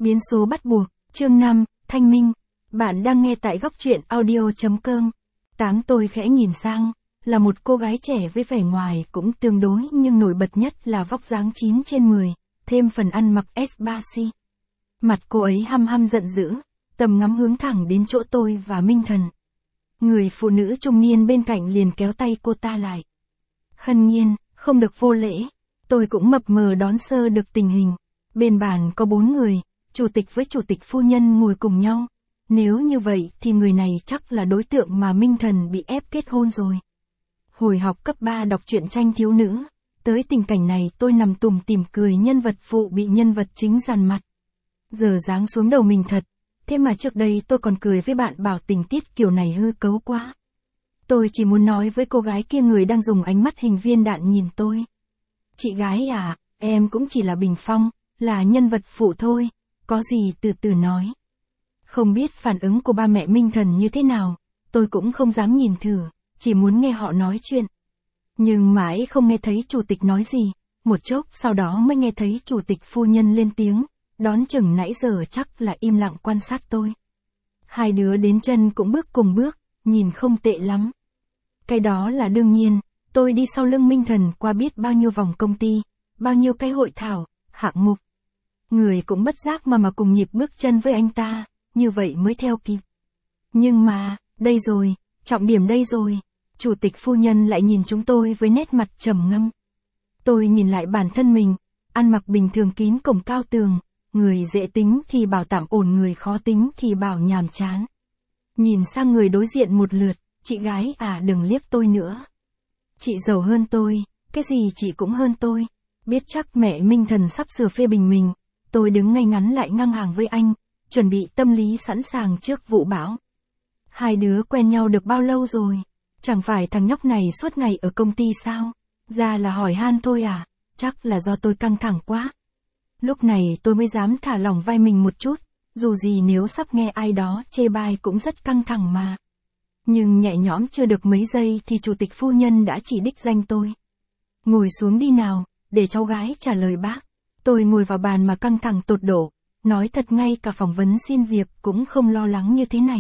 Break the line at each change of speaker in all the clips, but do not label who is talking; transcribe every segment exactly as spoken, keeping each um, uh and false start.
Biến số bắt buộc, chương năm, Thanh Minh. Bạn đang nghe tại góc truyện audio.com. Tám tôi khẽ nhìn sang, là một cô gái trẻ với vẻ ngoài cũng tương đối nhưng nổi bật nhất là vóc dáng chín trên mười, thêm phần ăn mặc ét ba xê. Mặt cô ấy hăm hăm giận dữ, tầm ngắm hướng thẳng đến chỗ tôi và Minh Thần. Người phụ nữ trung niên bên cạnh liền kéo tay cô ta lại. Hân nhiên, không được vô lễ. Tôi cũng mập mờ đón sơ được tình hình. Bên bàn có bốn người, chủ tịch với chủ tịch phu nhân ngồi cùng nhau. Nếu như vậy thì người này chắc là đối tượng mà Minh Thần bị ép kết hôn rồi. Hồi học cấp ba đọc truyện tranh thiếu nữ, tới tình cảnh này tôi nằm tủm tỉm cười nhân vật phụ bị nhân vật chính dằn mặt. Giờ giáng xuống đầu mình thật, thế mà trước đây tôi còn cười với bạn bảo tình tiết kiểu này hư cấu quá. Tôi chỉ muốn nói với cô gái kia người đang dùng ánh mắt hình viên đạn nhìn tôi. Chị gái à, em cũng chỉ là bình phong, là nhân vật phụ thôi, có gì từ từ nói. Không biết phản ứng của ba mẹ Minh Thần như thế nào, tôi cũng không dám nhìn thử, chỉ muốn nghe họ nói chuyện. Nhưng mãi không nghe thấy chủ tịch nói gì, một chốc sau đó mới nghe thấy chủ tịch phu nhân lên tiếng, đón chừng nãy giờ chắc là im lặng quan sát tôi. Hai đứa đến chân cũng bước cùng bước, nhìn không tệ lắm. Cái đó là đương nhiên, tôi đi sau lưng Minh Thần qua biết bao nhiêu vòng công ty, bao nhiêu cái hội thảo, hạng mục. Người cũng bất giác mà mà cùng nhịp bước chân với anh ta, như vậy mới theo kịp. Nhưng mà, đây rồi, trọng điểm đây rồi, chủ tịch phu nhân lại nhìn chúng tôi với nét mặt trầm ngâm. Tôi nhìn lại bản thân mình, ăn mặc bình thường kín cổng cao tường, người dễ tính thì bảo tạm ổn, người khó tính thì bảo nhàm chán. Nhìn sang người đối diện một lượt, chị gái à đừng liếc tôi nữa. Chị giàu hơn tôi, cái gì chị cũng hơn tôi. Biết chắc mẹ Minh Thần sắp sửa phê bình mình, tôi đứng ngay ngắn lại ngang hàng với anh, chuẩn bị tâm lý sẵn sàng trước vụ bão. Hai đứa quen nhau được bao lâu rồi? Chẳng phải thằng nhóc này suốt ngày ở công ty sao? Ra là hỏi han thôi à? Chắc là do tôi căng thẳng quá. Lúc này tôi mới dám thả lỏng vai mình một chút, dù gì nếu sắp nghe ai đó chê bai cũng rất căng thẳng mà. Nhưng nhẹ nhõm chưa được mấy giây thì chủ tịch phu nhân đã chỉ đích danh tôi. Ngồi xuống đi nào, để cháu gái trả lời bác. Tôi ngồi vào bàn mà căng thẳng tột độ, nói thật ngay cả phỏng vấn xin việc cũng không lo lắng như thế này.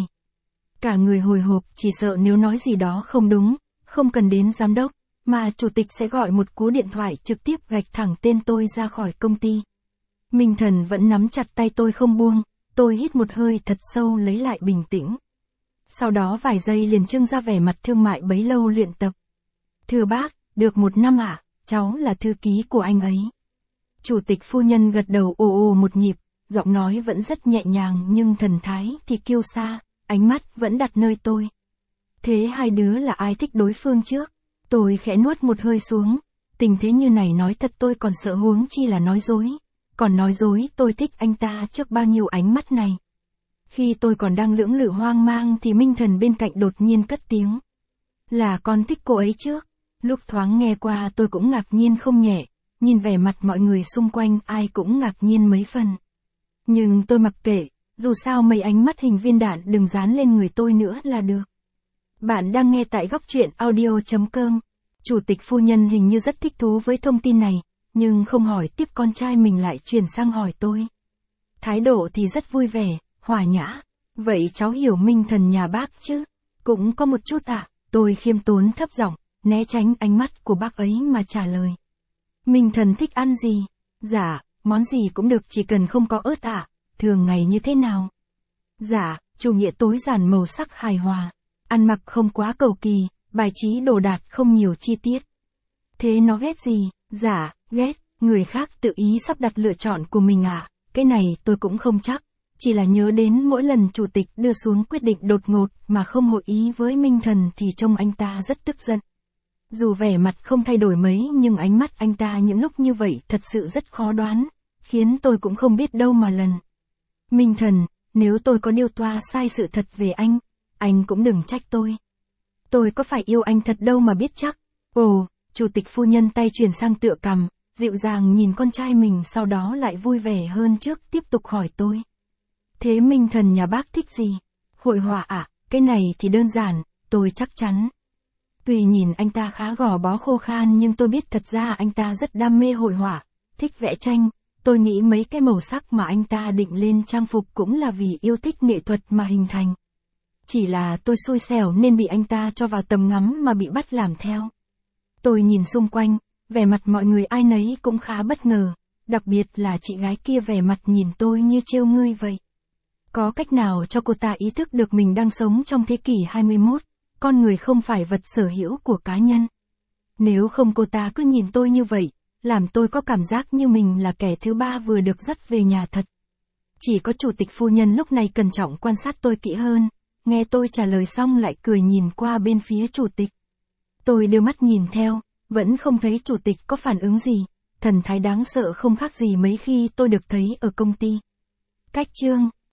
Cả người hồi hộp chỉ sợ nếu nói gì đó không đúng, không cần đến giám đốc, mà chủ tịch sẽ gọi một cú điện thoại trực tiếp gạch thẳng tên tôi ra khỏi công ty. Minh Thần vẫn nắm chặt tay tôi không buông, tôi hít một hơi thật sâu lấy lại bình tĩnh. Sau đó vài giây liền trưng ra vẻ mặt thương mại bấy lâu luyện tập. Thưa bác, được một năm ạ, à, cháu là thư ký của anh ấy. Chủ tịch phu nhân gật đầu ồ ồ một nhịp, giọng nói vẫn rất nhẹ nhàng nhưng thần thái thì kiêu sa, ánh mắt vẫn đặt nơi tôi. Thế hai đứa là ai thích đối phương trước? Tôi khẽ nuốt một hơi xuống, tình thế như này nói thật tôi còn sợ huống chi là nói dối. Còn nói dối tôi thích anh ta trước bao nhiêu ánh mắt này. Khi tôi còn đang lưỡng lự hoang mang thì Minh Thần bên cạnh đột nhiên cất tiếng. Là con thích cô ấy trước. Lúc thoáng nghe qua tôi cũng ngạc nhiên không nhẹ, nhìn vẻ mặt mọi người xung quanh ai cũng ngạc nhiên mấy phần. Nhưng tôi mặc kệ, dù sao mấy ánh mắt hình viên đạn đừng dán lên người tôi nữa là được. Bạn đang nghe tại góc truyện audio.com. Chủ tịch phu nhân hình như rất thích thú với thông tin này, nhưng không hỏi tiếp con trai mình lại chuyển sang hỏi tôi. Thái độ thì rất vui vẻ, hòa nhã. Vậy cháu hiểu Minh Thần nhà bác chứ? Cũng có một chút ạ, à? Tôi khiêm tốn thấp giọng, né tránh ánh mắt của bác ấy mà trả lời. Minh Thần thích ăn gì? Dạ, món gì cũng được chỉ cần không có ớt ạ, à? Thường ngày như thế nào? Dạ, chủ nghĩa tối giản màu sắc hài hòa. Ăn mặc không quá cầu kỳ, bài trí đồ đạc không nhiều chi tiết. Thế nó ghét gì? Dạ, ghét, người khác tự ý sắp đặt lựa chọn của mình à? Cái này tôi cũng không chắc. Chỉ là nhớ đến mỗi lần chủ tịch đưa xuống quyết định đột ngột mà không hội ý với Minh Thần thì trông anh ta rất tức giận. Dù vẻ mặt không thay đổi mấy nhưng ánh mắt anh ta những lúc như vậy thật sự rất khó đoán, khiến tôi cũng không biết đâu mà lần. Minh Thần, nếu tôi có điêu toa sai sự thật về anh, anh cũng đừng trách tôi. Tôi có phải yêu anh thật đâu mà biết chắc. Ồ, chủ tịch phu nhân tay chuyển sang tựa cằm, dịu dàng nhìn con trai mình sau đó lại vui vẻ hơn trước tiếp tục hỏi tôi. Thế Minh Thần nhà bác thích gì? Hội họa à? Cái này thì đơn giản, tôi chắc chắn. Tuy nhìn anh ta khá gò bó khô khan nhưng tôi biết thật ra anh ta rất đam mê hội họa, thích vẽ tranh, Tôi nghĩ mấy cái màu sắc mà anh ta định lên trang phục cũng là vì yêu thích nghệ thuật mà hình thành. Chỉ là tôi xui xẻo nên bị anh ta cho vào tầm ngắm mà bị bắt làm theo. Tôi nhìn xung quanh, vẻ mặt mọi người ai nấy cũng khá bất ngờ, đặc biệt là chị gái kia vẻ mặt nhìn tôi như trêu ngươi vậy. Có cách nào cho cô ta ý thức được mình đang sống trong thế kỷ hai mươi mốt, con người không phải vật sở hữu của cá nhân. Nếu không cô ta cứ nhìn tôi như vậy, làm tôi có cảm giác như mình là kẻ thứ ba vừa được dắt về nhà thật. Chỉ có chủ tịch phu nhân lúc này cẩn trọng quan sát tôi kỹ hơn, nghe tôi trả lời xong lại cười nhìn qua bên phía chủ tịch. Tôi đưa mắt nhìn theo, vẫn không thấy chủ tịch có phản ứng gì, thần thái đáng sợ không khác gì mấy khi tôi được thấy ở công ty. Cách chương